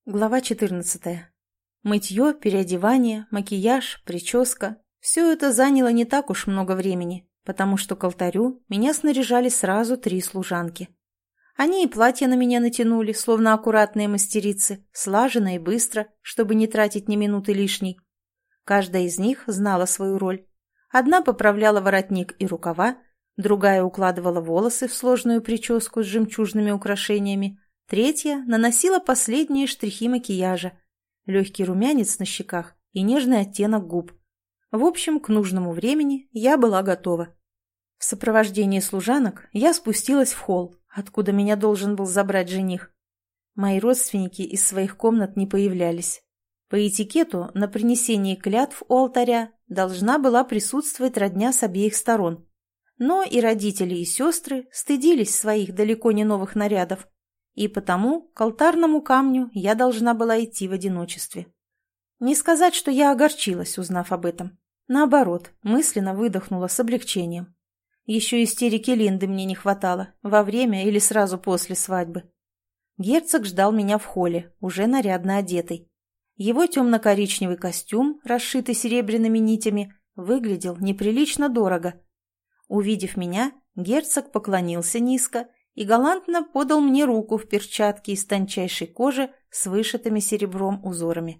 Глава 14. Мытье, переодевание, макияж, прическа – все это заняло не так уж много времени, потому что к алтарю меня снаряжали сразу 3 служанки. Они и платья на меня натянули, словно аккуратные мастерицы, слаженно и быстро, чтобы не тратить ни минуты лишней. Каждая из них знала свою роль. Одна поправляла воротник и рукава, другая укладывала волосы в сложную прическу с жемчужными украшениями, третья наносила последние штрихи макияжа, легкий румянец на щеках и нежный оттенок губ. В общем, к нужному времени я была готова. В сопровождении служанок я спустилась в холл, откуда меня должен был забрать жених. Мои родственники из своих комнат не появлялись. По этикету на принесении клятв у алтаря должна была присутствовать родня с обеих сторон. Но и родители, и сестры стыдились своих далеко не новых нарядов. И потому к алтарному камню я должна была идти в одиночестве. Не сказать, что я огорчилась, узнав об этом. Наоборот, мысленно выдохнула с облегчением. Еще истерики Линды мне не хватало, во время или сразу после свадьбы. Герцог ждал меня в холле, уже нарядно одетый. Его темно-коричневый костюм, расшитый серебряными нитями, выглядел неприлично дорого. Увидев меня, герцог поклонился низко и галантно подал мне руку в перчатке из тончайшей кожи с вышитыми серебром узорами.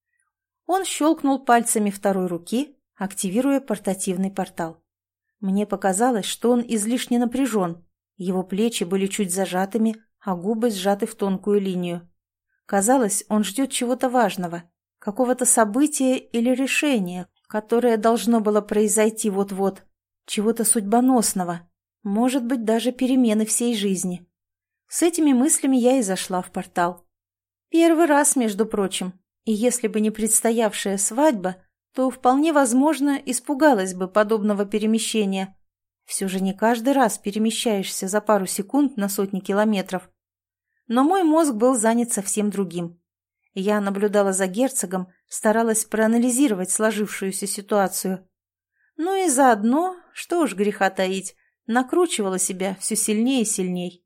Он щелкнул пальцами второй руки, активируя портативный портал. Мне показалось, что он излишне напряжен, его плечи были чуть зажатыми, а губы сжаты в тонкую линию. Казалось, он ждет чего-то важного, какого-то события или решения, которое должно было произойти вот-вот, чего-то судьбоносного. Может быть, даже перемены всей жизни. С этими мыслями я и зашла в портал. Первый раз, между прочим, и если бы не предстоявшая свадьба, то вполне возможно испугалась бы подобного перемещения. Все же не каждый раз перемещаешься за пару секунд на сотни километров. Но мой мозг был занят совсем другим. Я наблюдала за герцогом, старалась проанализировать сложившуюся ситуацию. Ну и заодно, что уж греха таить, накручивала себя все сильнее и сильнее.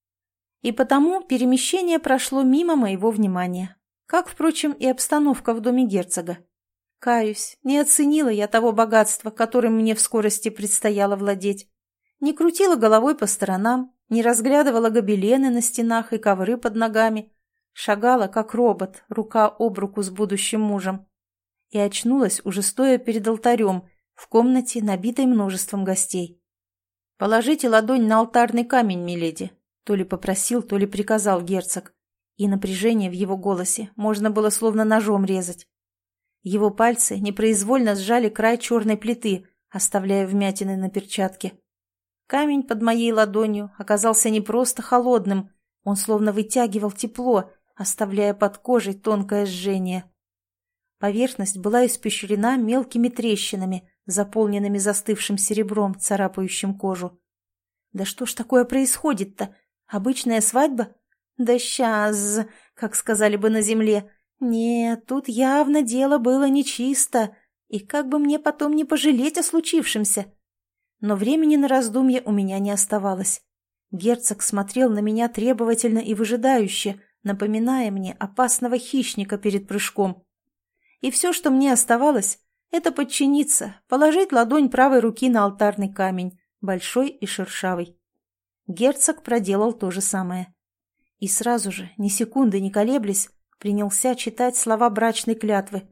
И потому перемещение прошло мимо моего внимания, как, впрочем, и обстановка в доме герцога. Каюсь, не оценила я того богатства, которым мне в скорости предстояло владеть. Не крутила головой по сторонам, не разглядывала гобелены на стенах и ковры под ногами, шагала, как робот, рука об руку с будущим мужем. И очнулась, уже стоя перед алтарем, в комнате, набитой множеством гостей. «Положите ладонь на алтарный камень, миледи», — то ли попросил, то ли приказал герцог, и напряжение в его голосе можно было словно ножом резать. Его пальцы непроизвольно сжали край черной плиты, оставляя вмятины на перчатке. Камень под моей ладонью оказался не просто холодным, он словно вытягивал тепло, оставляя под кожей тонкое жжение. Поверхность была испещрена мелкими трещинами, заполненными застывшим серебром, царапающим кожу. Да что ж такое происходит-то? Обычная свадьба? Да щас, как сказали бы на земле. Нет, тут явно дело было нечисто, и как бы мне потом не пожалеть о случившемся. Но времени на раздумье у меня не оставалось. Герцог смотрел на меня требовательно и выжидающе, напоминая мне опасного хищника перед прыжком. И все, что мне оставалось, это подчиниться, положить ладонь правой руки на алтарный камень, большой и шершавый. Герцог проделал то же самое. И сразу же, ни секунды не колеблясь, принялся читать слова брачной клятвы.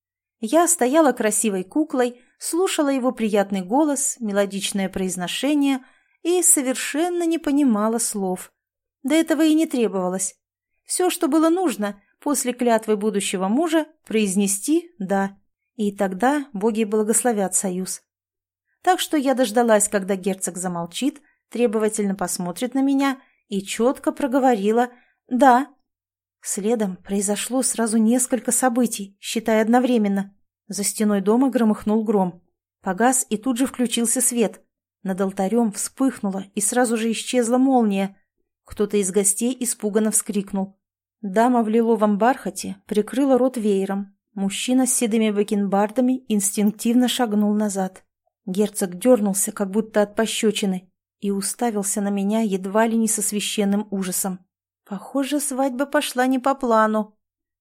Я стояла красивой куклой, слушала его приятный голос, мелодичное произношение и совершенно не понимала слов. До этого и не требовалось. Все, что было нужно, после клятвы будущего мужа, произнести «да». И тогда боги благословят союз. Так что я дождалась, когда герцог замолчит, требовательно посмотрит на меня и четко проговорила «да». Следом произошло сразу несколько событий, считай одновременно. За стеной дома громыхнул гром. Погас и тут же включился свет. Над алтарем вспыхнула и сразу же исчезла молния. Кто-то из гостей испуганно вскрикнул. Дама в лиловом бархате прикрыла рот веером. Мужчина с седыми бакенбардами инстинктивно шагнул назад. Герцог дернулся, как будто от пощечины, и уставился на меня едва ли не со священным ужасом. Похоже, свадьба пошла не по плану.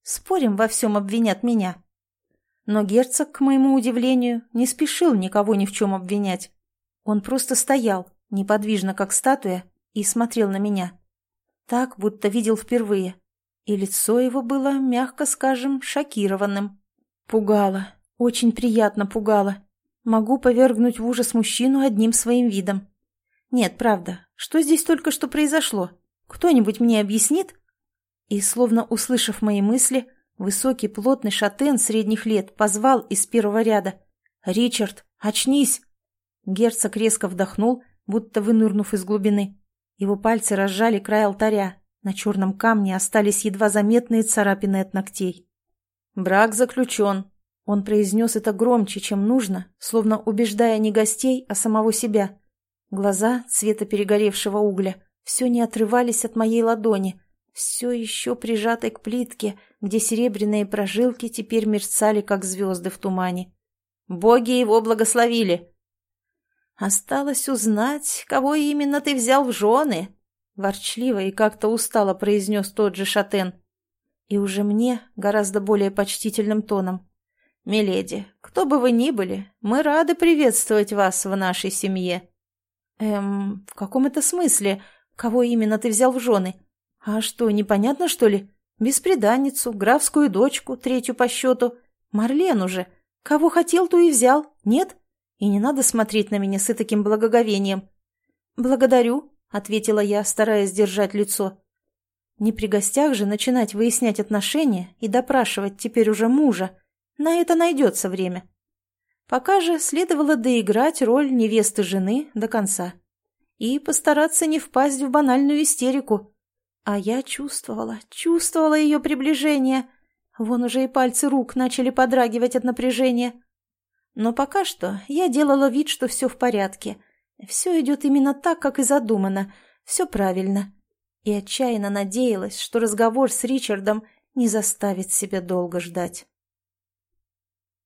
Спорим, во всем обвинят меня. Но герцог, к моему удивлению, не спешил никого ни в чем обвинять. Он просто стоял, неподвижно как статуя, и смотрел на меня. Так, будто видел впервые. И лицо его было, мягко скажем, шокированным. Пугало, очень приятно пугало. Могу повергнуть в ужас мужчину одним своим видом. Нет, правда, что здесь только что произошло? Кто-нибудь мне объяснит? И, словно услышав мои мысли, высокий плотный шатен средних лет позвал из первого ряда: «Ричард, очнись!» Герцог резко вдохнул, будто вынырнув из глубины. Его пальцы разжали край алтаря. На черном камне остались едва заметные царапины от ногтей. «Брак заключен». Он произнес это громче, чем нужно, словно убеждая не гостей, а самого себя. Глаза цвета перегоревшего угля все не отрывались от моей ладони, все еще прижатой к плитке, где серебряные прожилки теперь мерцали, как звезды в тумане. «Боги его благословили!» «Осталось узнать, кого именно ты взял в жены», — ворчливо и как-то устало произнес тот же шатен. И уже мне гораздо более почтительным тоном: «Миледи, кто бы вы ни были, мы рады приветствовать вас в нашей семье». В каком это смысле? Кого именно ты взял в жены? А что, непонятно, что ли? Бесприданницу, графскую дочку, третью по счету. Марлену же. Кого хотел, то и взял. Нет? И не надо смотреть на меня с таким благоговением». «Благодарю», — ответила я, стараясь держать лицо. Не при гостях же начинать выяснять отношения и допрашивать теперь уже мужа. На это найдется время. Пока же следовало доиграть роль невесты жены до конца и постараться не впасть в банальную истерику. А я чувствовала ее приближение. Вон уже и пальцы рук начали подрагивать от напряжения. Но пока что я делала вид, что все в порядке. Все идет именно так, как и задумано. Все правильно. И отчаянно надеялась, что разговор с Ричардом не заставит себя долго ждать.